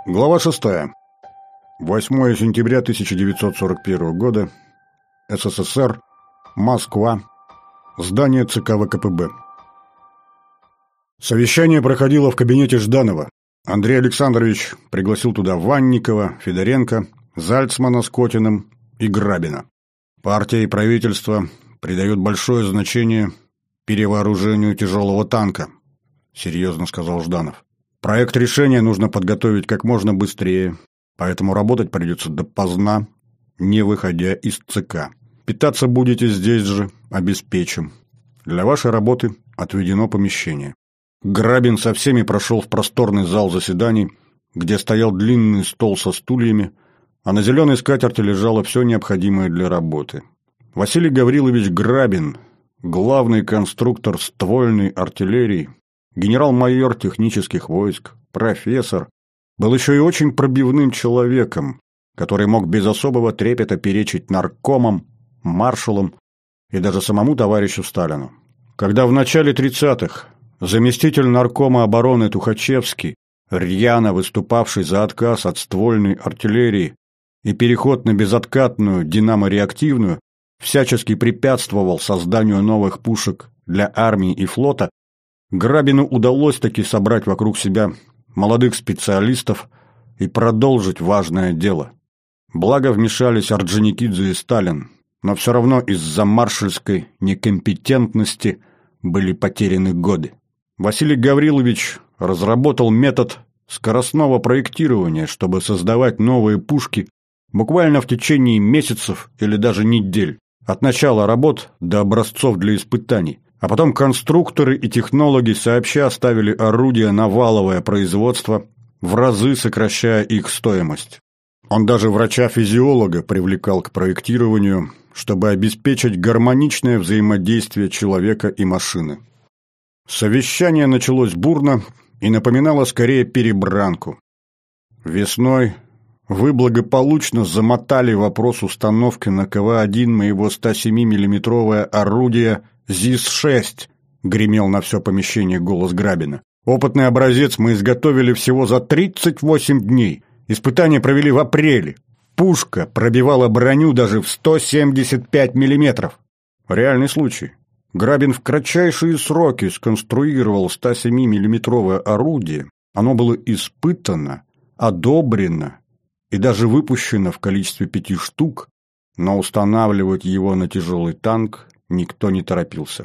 Глава 6. 8 сентября 1941 года. СССР. Москва. Здание ЦК ВКПБ. Совещание проходило в кабинете Жданова. Андрей Александрович пригласил туда Ванникова, Федоренко, Зальцмана с Котиным и Грабина. Партия и правительство придают большое значение перевооружению тяжелого танка, серьезно сказал Жданов. Проект решения нужно подготовить как можно быстрее, поэтому работать придется допоздна, не выходя из ЦК. Питаться будете здесь же, обеспечим. Для вашей работы отведено помещение. Грабин со всеми прошел в просторный зал заседаний, где стоял длинный стол со стульями, а на зеленой скатерти лежало все необходимое для работы. Василий Гаврилович Грабин, главный конструктор ствольной артиллерии, генерал-майор технических войск, профессор, был еще и очень пробивным человеком, который мог без особого трепета перечить наркомам, маршалам и даже самому товарищу Сталину. Когда в начале 30-х заместитель наркома обороны Тухачевский, рьяно выступавший за отказ от ствольной артиллерии и переход на безоткатную динамо-реактивную, всячески препятствовал созданию новых пушек для армии и флота, Грабину удалось таки собрать вокруг себя молодых специалистов и продолжить важное дело. Благо вмешались Орджоникидзе и Сталин, но все равно из-за маршальской некомпетентности были потеряны годы. Василий Гаврилович разработал метод скоростного проектирования, чтобы создавать новые пушки буквально в течение месяцев или даже недель, от начала работ до образцов для испытаний. А потом конструкторы и технологи сообща ставили орудия на валовое производство, в разы сокращая их стоимость. Он даже врача-физиолога привлекал к проектированию, чтобы обеспечить гармоничное взаимодействие человека и машины. Совещание началось бурно и напоминало скорее перебранку. Весной вы благополучно замотали вопрос установки на КВ-1 моего 107-миллиметровое орудие ЗИС-6, гремел на все помещение голос Грабина. Опытный образец мы изготовили всего за 38 дней. Испытания провели в апреле. Пушка пробивала броню даже в 175 миллиметров. Реальный случай. Грабин в кратчайшие сроки сконструировал 107-миллиметровое орудие. Оно было испытано, одобрено и даже выпущено в количестве 5 штук, но устанавливать его на тяжелый танк никто не торопился.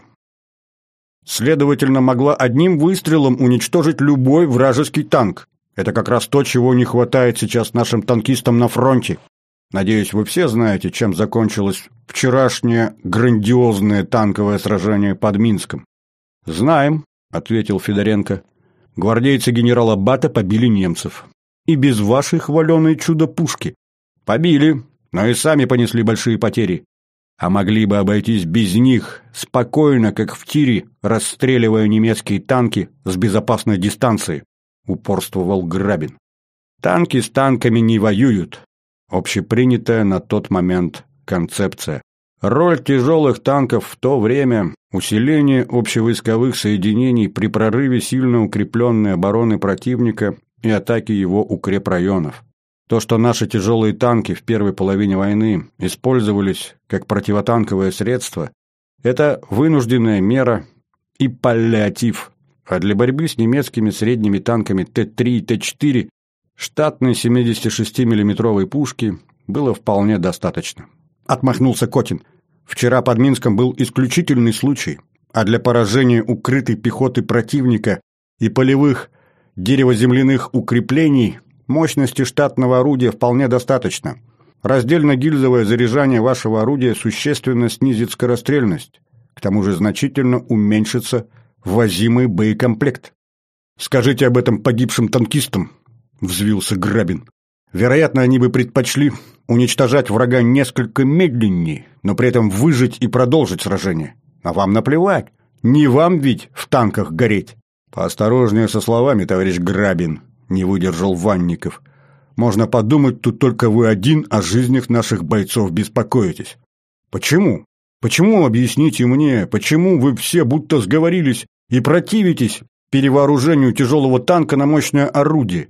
Следовательно, могла одним выстрелом уничтожить любой вражеский танк. Это как раз то, чего не хватает сейчас нашим танкистам на фронте. Надеюсь, вы все знаете, чем закончилось вчерашнее грандиозное танковое сражение под Минском. «Знаем», — ответил Федоренко. «Гвардейцы генерала Бата побили немцев. И без вашей хваленой чудо-пушки. Побили, но и сами понесли большие потери. А могли бы обойтись без них, спокойно, как в тире, расстреливая немецкие танки с безопасной дистанции», — упорствовал Грабин. «Танки с танками не воюют». Общепринятая на тот момент концепция. Роль тяжелых танков в то время – усиление общевойсковых соединений при прорыве сильно укрепленной обороны противника и атаке его укрепрайонов. То, что наши тяжелые танки в первой половине войны использовались как противотанковое средство, это вынужденная мера и паллиатив, а для борьбы с немецкими средними танками Т-3 и Т-4 штатной 76-миллиметровой пушки было вполне достаточно. Отмахнулся Котин. Вчера под Минском был исключительный случай, а для поражения укрытой пехоты противника и полевых деревоземляных укреплений мощности штатного орудия вполне достаточно. Раздельно-гильзовое заряжание вашего орудия существенно снизит скорострельность, к тому же значительно уменьшится ввозимый боекомплект. «Скажите об этом погибшим танкистам», — взвился Грабин. «Вероятно, они бы предпочли уничтожать врага несколько медленнее, но при этом выжить и продолжить сражение. А вам наплевать, не вам ведь в танках гореть». «Поосторожнее со словами, товарищ Грабин», — не выдержал Ванников. «Можно подумать, тут только вы один о жизнях наших бойцов беспокоитесь». «Почему? Почему, объясните мне, почему вы все будто сговорились и противитесь перевооружению тяжелого танка на мощное орудие?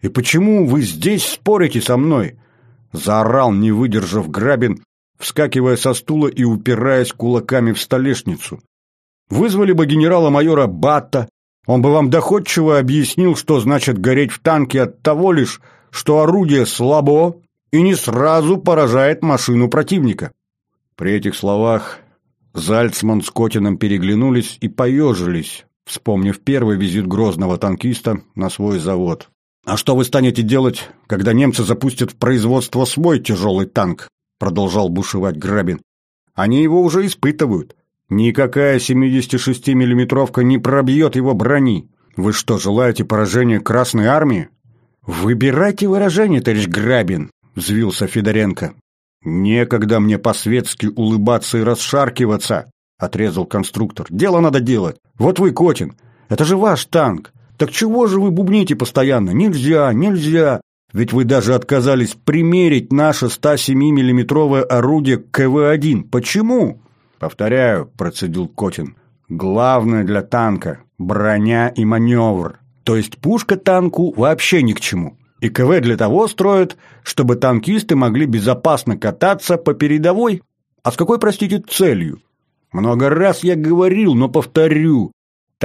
И почему вы здесь спорите со мной?» — заорал, не выдержав, Грабин, вскакивая со стула и упираясь кулаками в столешницу. «Вызвали бы генерала-майора Батта, он бы вам доходчиво объяснил, что значит гореть в танке от того лишь, что орудие слабо и не сразу поражает машину противника». При этих словах Зальцман с Котиным переглянулись и поежились, вспомнив первый визит грозного танкиста на свой завод. «А что вы станете делать, когда немцы запустят в производство свой тяжелый танк?» — продолжал бушевать Грабин. «Они его уже испытывают. Никакая 76-миллиметровка не пробьет его брони. Вы что, желаете поражения Красной Армии?» «Выбирайте выражение, товарищ Грабин», — взвился Федоренко. «Некогда мне по-светски улыбаться и расшаркиваться», — отрезал конструктор. «Дело надо делать. Вот вы, Котин, это же ваш танк. Так чего же вы бубните постоянно? Нельзя, нельзя. Ведь вы даже отказались примерить наше 107-миллиметровое орудие КВ-1. Почему?» «Повторяю», — процедил Котин, — «главное для танка — броня и маневр. То есть пушка танку вообще ни к чему. И КВ для того строят, чтобы танкисты могли безопасно кататься по передовой. А с какой, простите, целью? Много раз я говорил, но повторю.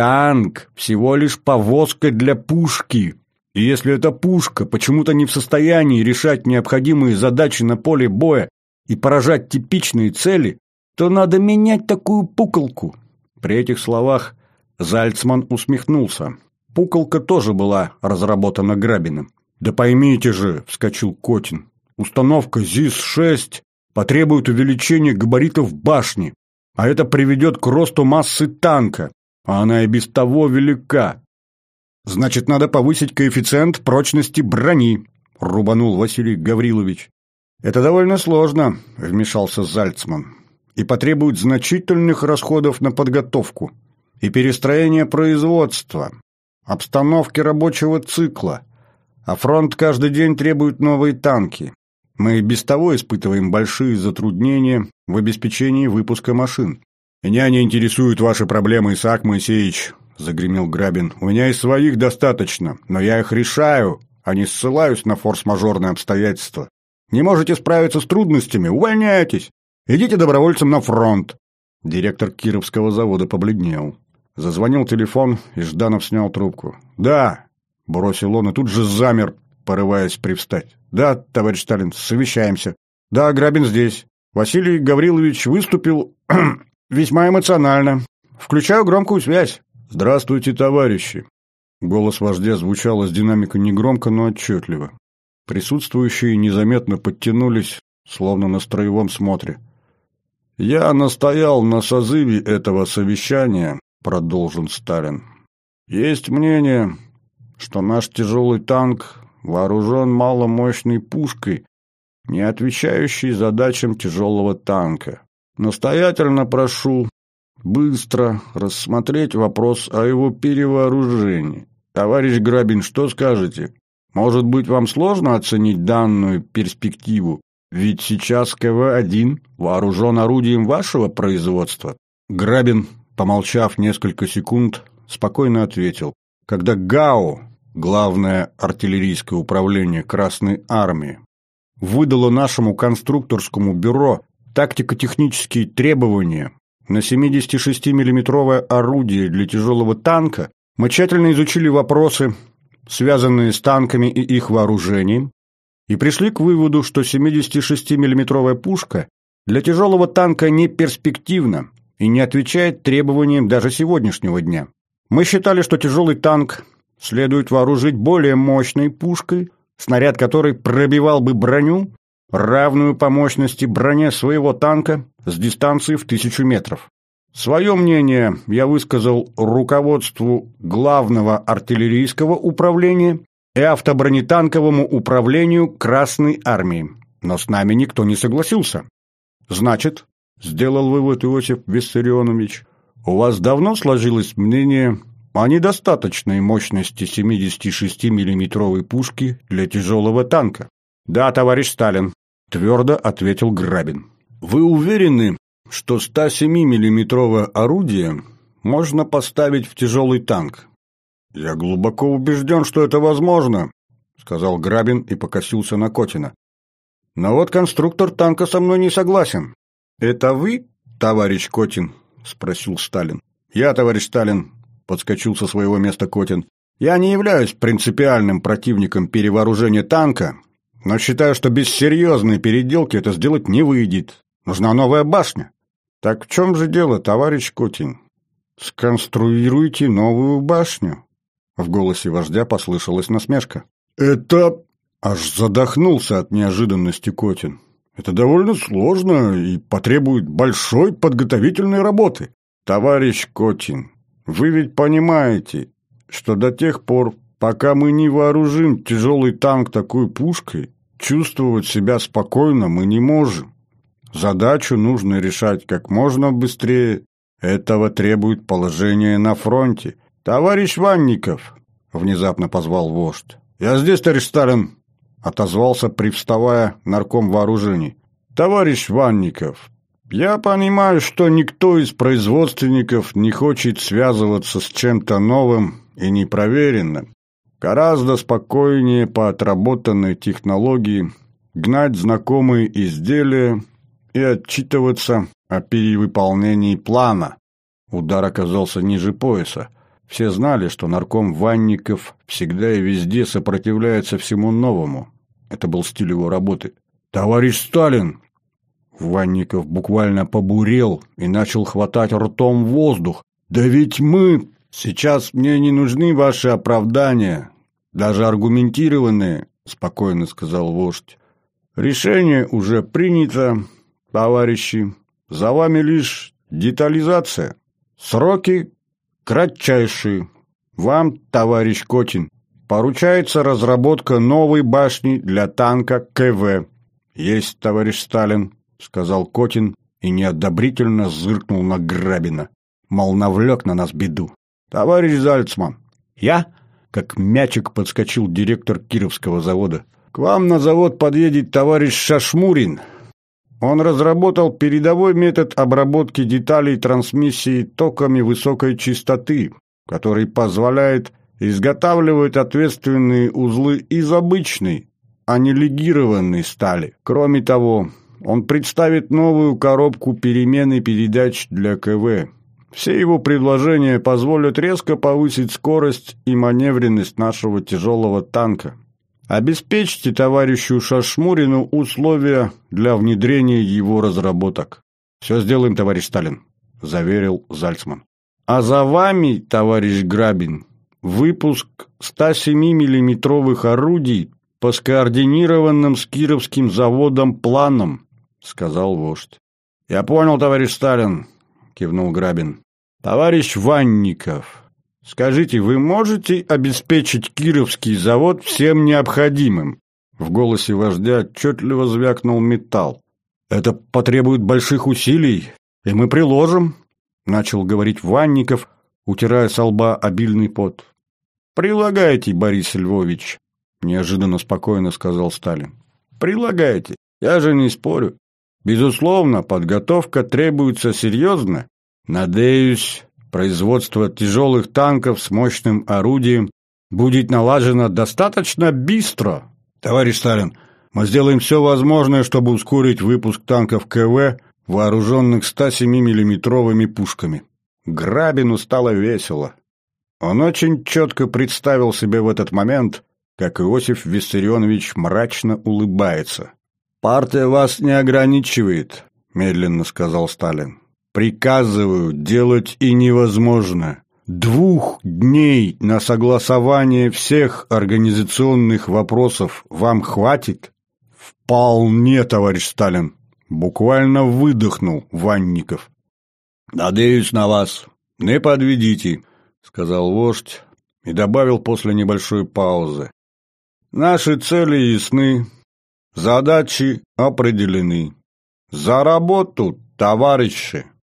Танк всего лишь повозка для пушки. И если эта пушка почему-то не в состоянии решать необходимые задачи на поле боя и поражать типичные цели, то надо менять такую пуколку». При этих словах Зальцман усмехнулся. Пуколка тоже была разработана Грабиным. «Да поймите же», — вскочил Котин, — «установка ЗИС-6 потребует увеличения габаритов башни, а это приведет к росту массы танка, а она и без того велика. Значит, надо повысить коэффициент прочности брони», — рубанул Василий Гаврилович. «Это довольно сложно», — вмешался Зальцман, «и потребует значительных расходов на подготовку и перестроение производства, обстановки рабочего цикла, а фронт каждый день требует новые танки. Мы и без того испытываем большие затруднения в обеспечении выпуска машин». «Меня не интересуют ваши проблемы, Исаак Моисеевич», — загремел Грабин. «У меня и своих достаточно, но я их решаю, а не ссылаюсь на форс-мажорные обстоятельства. Не можете справиться с трудностями — увольняйтесь. Идите добровольцем на фронт». Директор Кировского завода побледнел. Зазвонил телефон, и Жданов снял трубку. «Да», — бросил он и тут же замер, порываясь привстать. «Да, товарищ Сталин, совещаемся. Да, Грабин здесь. Василий Гаврилович выступил весьма эмоционально. Включаю громкую связь». «Здравствуйте, товарищи!» Голос вождя звучал из динамика негромко, но отчетливо. Присутствующие незаметно подтянулись, словно на строевом смотре. «Я настоял на созыве этого совещания», — продолжил Сталин. «Есть мнение, что наш тяжелый танк вооружен маломощной пушкой, не отвечающей задачам тяжелого танка. Настоятельно прошу быстро рассмотреть вопрос о его перевооружении. Товарищ Грабин, что скажете? Может быть, вам сложно оценить данную перспективу? Ведь сейчас КВ-1 вооружен орудием вашего производства». Грабин, помолчав несколько секунд, спокойно ответил. «Когда ГАУ, Главное артиллерийское управление Красной Армии, выдало нашему конструкторскому бюро тактико-технические требования на 76-миллиметровое орудие для тяжелого танка, мы тщательно изучили вопросы, связанные с танками и их вооружением, и пришли к выводу, что 76-миллиметровая пушка для тяжелого танка не перспективна и не отвечает требованиям даже сегодняшнего дня. Мы считали, что тяжелый танк следует вооружить более мощной пушкой, снаряд которой пробивал бы броню, равную по мощности броне своего танка с дистанции в 1000 метров. Свое мнение я высказал руководству Главного артиллерийского управления и автобронетанковому управлению Красной Армии, но с нами никто не согласился. «Значит, — сделал вывод Иосиф Виссарионович, — у вас давно сложилось мнение о недостаточной мощности 76-миллиметровой пушки для тяжелого танка?» «Да, товарищ Сталин», — твердо ответил Грабин. «Вы уверены, что 107-миллиметровое орудие можно поставить в тяжелый танк?» «Я глубоко убежден, что это возможно», — сказал Грабин и покосился на Котина. «Но вот конструктор танка со мной не согласен». «Это вы, товарищ Котин?» — спросил Сталин. «Я, товарищ Сталин», — подскочил со своего места Котин. «Я не являюсь принципиальным противником перевооружения танка, но считаю, что без серьезной переделки это сделать не выйдет. Нужна новая башня». «Так в чем же дело, товарищ Котин? Сконструируйте новую башню». В голосе вождя послышалась насмешка. «Это...» — аж задохнулся от неожиданности Котин. «Это довольно сложно и потребует большой подготовительной работы». «Товарищ Котин, вы ведь понимаете, что до тех пор, пока мы не вооружим тяжелый танк такой пушкой, чувствовать себя спокойно мы не можем. Задачу нужно решать как можно быстрее. Этого требует положение на фронте. Товарищ Ванников!» — внезапно позвал вождь. «Я здесь, товарищ Сталин!» — отозвался, привставая, нарком вооружений. «Товарищ Ванников, я понимаю, что никто из производственников не хочет связываться с чем-то новым и непроверенным. Гораздо спокойнее по отработанной технологии гнать знакомые изделия и отчитываться о перевыполнении плана». Удар оказался ниже пояса. Все знали, что нарком Ванников всегда и везде сопротивляется всему новому. Это был стиль его работы. «Товарищ Сталин!» Ванников буквально побурел и начал хватать ртом воздух. «Да ведь мы...» «Сейчас мне не нужны ваши оправдания, даже аргументированные», — спокойно сказал вождь. «Решение уже принято, товарищи. За вами лишь детализация. Сроки кратчайшие. Вам, товарищ Котин, поручается разработка новой башни для танка КВ». «Есть, товарищ Сталин», — сказал Котин и неодобрительно зыркнул на Грабина. Мол, навлек на нас беду. «Товарищ Зальцман». «Я?» — как мячик подскочил директор Кировского завода. «К вам на завод подъедет товарищ Шашмурин. Он разработал передовой метод обработки деталей трансмиссии токами высокой частоты, который позволяет изготавливать ответственные узлы из обычной, а не легированной стали. Кроме того, он представит новую коробку перемены передач для КВ. Все его предложения позволят резко повысить скорость и маневренность нашего тяжелого танка. Обеспечьте товарищу Шашмурину условия для внедрения его разработок». «Все сделаем, товарищ Сталин», — заверил Зальцман. «А за вами, товарищ Грабин, выпуск 107-миллиметровых орудий по скоординированным с Кировским заводом планам», — сказал вождь. «Я понял, товарищ Сталин», — кивнул Грабин. «Товарищ Ванников, скажите, вы можете обеспечить Кировский завод всем необходимым?» В голосе вождя отчетливо звякнул металл. «Это потребует больших усилий, и мы приложим», — начал говорить Ванников, утирая со лба обильный пот. «Прилагайте, Борис Львович», — неожиданно спокойно сказал Сталин. «Прилагайте, я же не спорю. Безусловно, подготовка требуется серьезно. Надеюсь, производство тяжелых танков с мощным орудием будет налажено достаточно быстро. Товарищ Сталин, мы сделаем все возможное, чтобы ускорить выпуск танков КВ, вооруженных 107-миллиметровыми пушками». Грабину стало весело. Он очень четко представил себе в этот момент, как Иосиф Виссарионович мрачно улыбается. «Партия вас не ограничивает», — медленно сказал Сталин. «Приказываю делать и невозможно. 2 дней на согласование всех организационных вопросов вам хватит?» «Вполне, товарищ Сталин», — буквально выдохнул Ванников. «Надеюсь на вас. Не подведите», — сказал вождь и добавил после небольшой паузы. «Наши цели ясны, задачи определены. За работу, товарищи!»